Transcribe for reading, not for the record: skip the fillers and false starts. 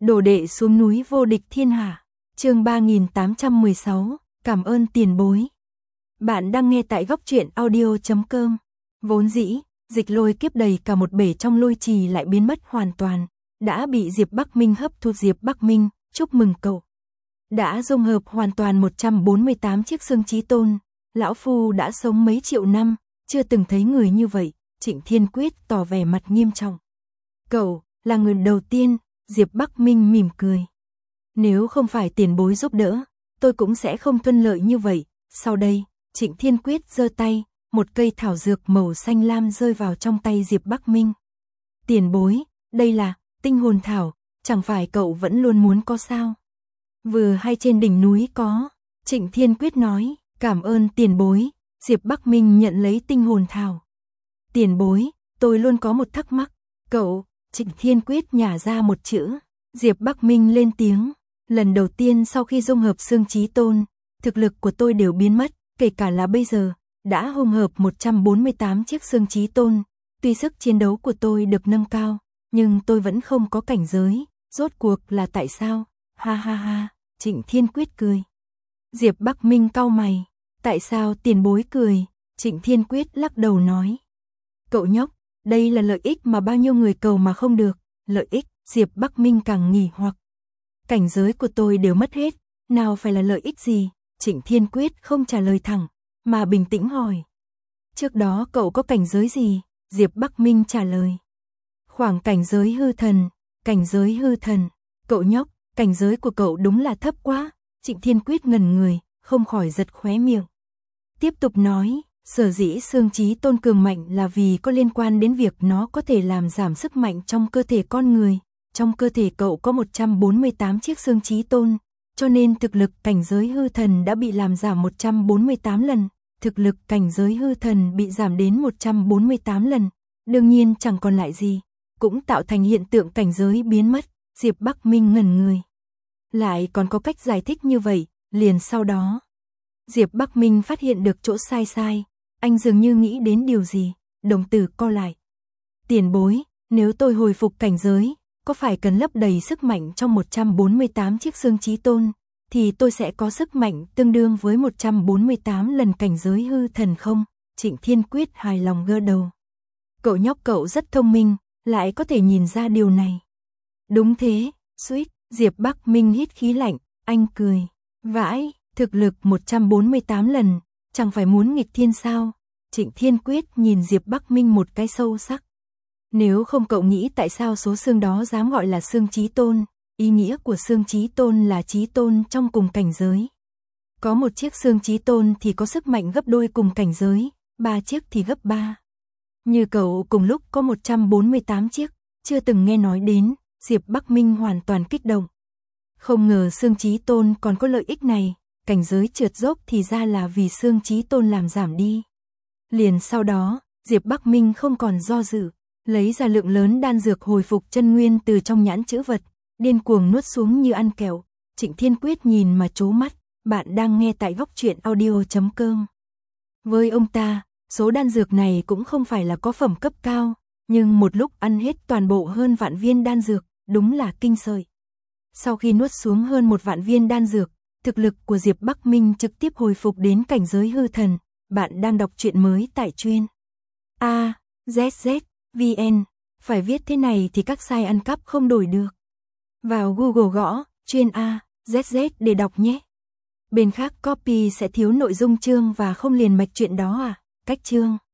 Đồ đệ xuống núi vô địch thiên hạ. Chương 3816, cảm ơn tiền bối. Bạn đang nghe tại goctruyện audio.com. Vốn dĩ, Dịch Lôi kiếp đầy cả một bể trong lôi trì lại biến mất hoàn toàn, đã bị Diệp Bắc Minh hấp thu. Diệp Bắc Minh, chúc mừng cậu. Đã dung hợp hoàn toàn 148 chiếc xương chí tôn, lão phu đã sống mấy triệu năm, chưa từng thấy người như vậy. Trịnh Thiên Quyết tỏ vẻ mặt nghiêm trọng. Cậu là người đầu tiên. Diệp Bắc Minh mỉm cười. Nếu không phải tiền bối giúp đỡ, tôi cũng sẽ không thuận lợi như vậy. Sau đây, Trịnh Thiên Quyết giơ tay, một cây thảo dược màu xanh lam rơi vào trong tay Diệp Bắc Minh. Tiền bối, đây là tinh hồn thảo, chẳng phải cậu vẫn luôn muốn có sao? Vừa hay trên đỉnh núi có. Trịnh Thiên Quyết nói, cảm ơn tiền bối. Diệp Bắc Minh nhận lấy tinh hồn thảo. Tiền bối, tôi luôn có một thắc mắc. Cậu, Trịnh Thiên Quyết nhả ra một chữ. Diệp Bắc Minh lên tiếng. Lần đầu tiên sau khi dung hợp xương chí tôn, thực lực của tôi đều biến mất, kể cả là bây giờ, đã dung hợp 148 chiếc xương chí tôn. Tuy sức chiến đấu của tôi được nâng cao, nhưng tôi vẫn không có cảnh giới. Rốt cuộc là tại sao? Ha ha ha, Trịnh Thiên Quyết cười. Diệp Bắc Minh cau mày. Tại sao tiền bối cười? Trịnh Thiên Quyết lắc đầu nói. Cậu nhóc, đây là lợi ích mà bao nhiêu người cầu mà không được. Lợi ích? Diệp Bắc Minh càng nghỉ hoặc. Cảnh giới của tôi đều mất hết, nào phải là lợi ích gì? Trịnh Thiên Quyết không trả lời thẳng, mà bình tĩnh hỏi. Trước đó cậu có cảnh giới gì? Diệp Bắc Minh trả lời. Khoảng cảnh giới hư thần. Cảnh giới hư thần. Cậu nhóc, cảnh giới của cậu đúng là thấp quá. Trịnh Thiên Quyết ngẩn người, không khỏi giật khóe miệng. Tiếp tục nói, sở dĩ xương chí tôn cường mạnh là vì có liên quan đến việc nó có thể làm giảm sức mạnh trong cơ thể con người. Trong cơ thể cậu có 148 chiếc xương chí tôn, cho nên thực lực cảnh giới hư thần đã bị làm giảm 148 lần. Thực lực cảnh giới hư thần bị giảm đến 148 lần, đương nhiên chẳng còn lại gì, cũng tạo thành hiện tượng cảnh giới biến mất. Diệp Bắc Minh ngẩn người. Lại còn có cách giải thích như vậy, liền sau đó. Diệp Bắc Minh phát hiện được chỗ sai, anh dường như nghĩ đến điều gì, đồng tử co lại. Tiền bối, nếu tôi hồi phục cảnh giới, có phải cần lấp đầy sức mạnh trong 148 chiếc xương chí tôn, thì tôi sẽ có sức mạnh tương đương với 148 lần cảnh giới hư thần không? Trịnh Thiên Quyết hài lòng gật đầu. Cậu nhóc cậu rất thông minh, lại có thể nhìn ra điều này. Đúng thế, suýt, Diệp Bắc Minh hít khí lạnh, anh cười. Vãi, thực lực 148 lần, chẳng phải muốn nghịch thiên sao? Trịnh Thiên Quyết nhìn Diệp Bắc Minh một cái sâu sắc. Nếu không cậu nghĩ tại sao số xương đó dám gọi là xương chí tôn? Ý nghĩa của xương chí tôn là chí tôn trong cùng cảnh giới. Có một chiếc xương chí tôn thì có sức mạnh gấp đôi cùng cảnh giới, 3 chiếc thì gấp 3. Như cậu cùng lúc có 148 chiếc, chưa từng nghe nói đến. Diệp Bắc Minh hoàn toàn kích động. Không ngờ xương chí tôn còn có lợi ích này, cảnh giới trượt dốc thì ra là vì xương chí tôn làm giảm đi. Liền sau đó, Diệp Bắc Minh không còn do dự, lấy ra lượng lớn đan dược hồi phục chân nguyên từ trong nhãn chữ vật, điên cuồng nuốt xuống như ăn kẹo. Trịnh Thiên Quyết nhìn mà trố mắt. Bạn đang nghe tại goctruyện audio.com. Với ông ta, số đan dược này cũng không phải là có phẩm cấp cao, nhưng một lúc ăn hết toàn bộ hơn vạn viên đan dược, đúng là kinh sợi. Sau khi nuốt xuống hơn 1 vạn viên đan dược, thực lực của Diệp Bắc Minh trực tiếp hồi phục đến cảnh giới hư thần. Bạn đang đọc truyện mới tại truyện AZZ.vn. Phải viết thế này thì các site ăn cắp không đổi được. Vào Google gõ truyện AZZ để đọc nhé. Bên khác copy sẽ thiếu nội dung chương và không liền mạch truyện đó à? Cách chương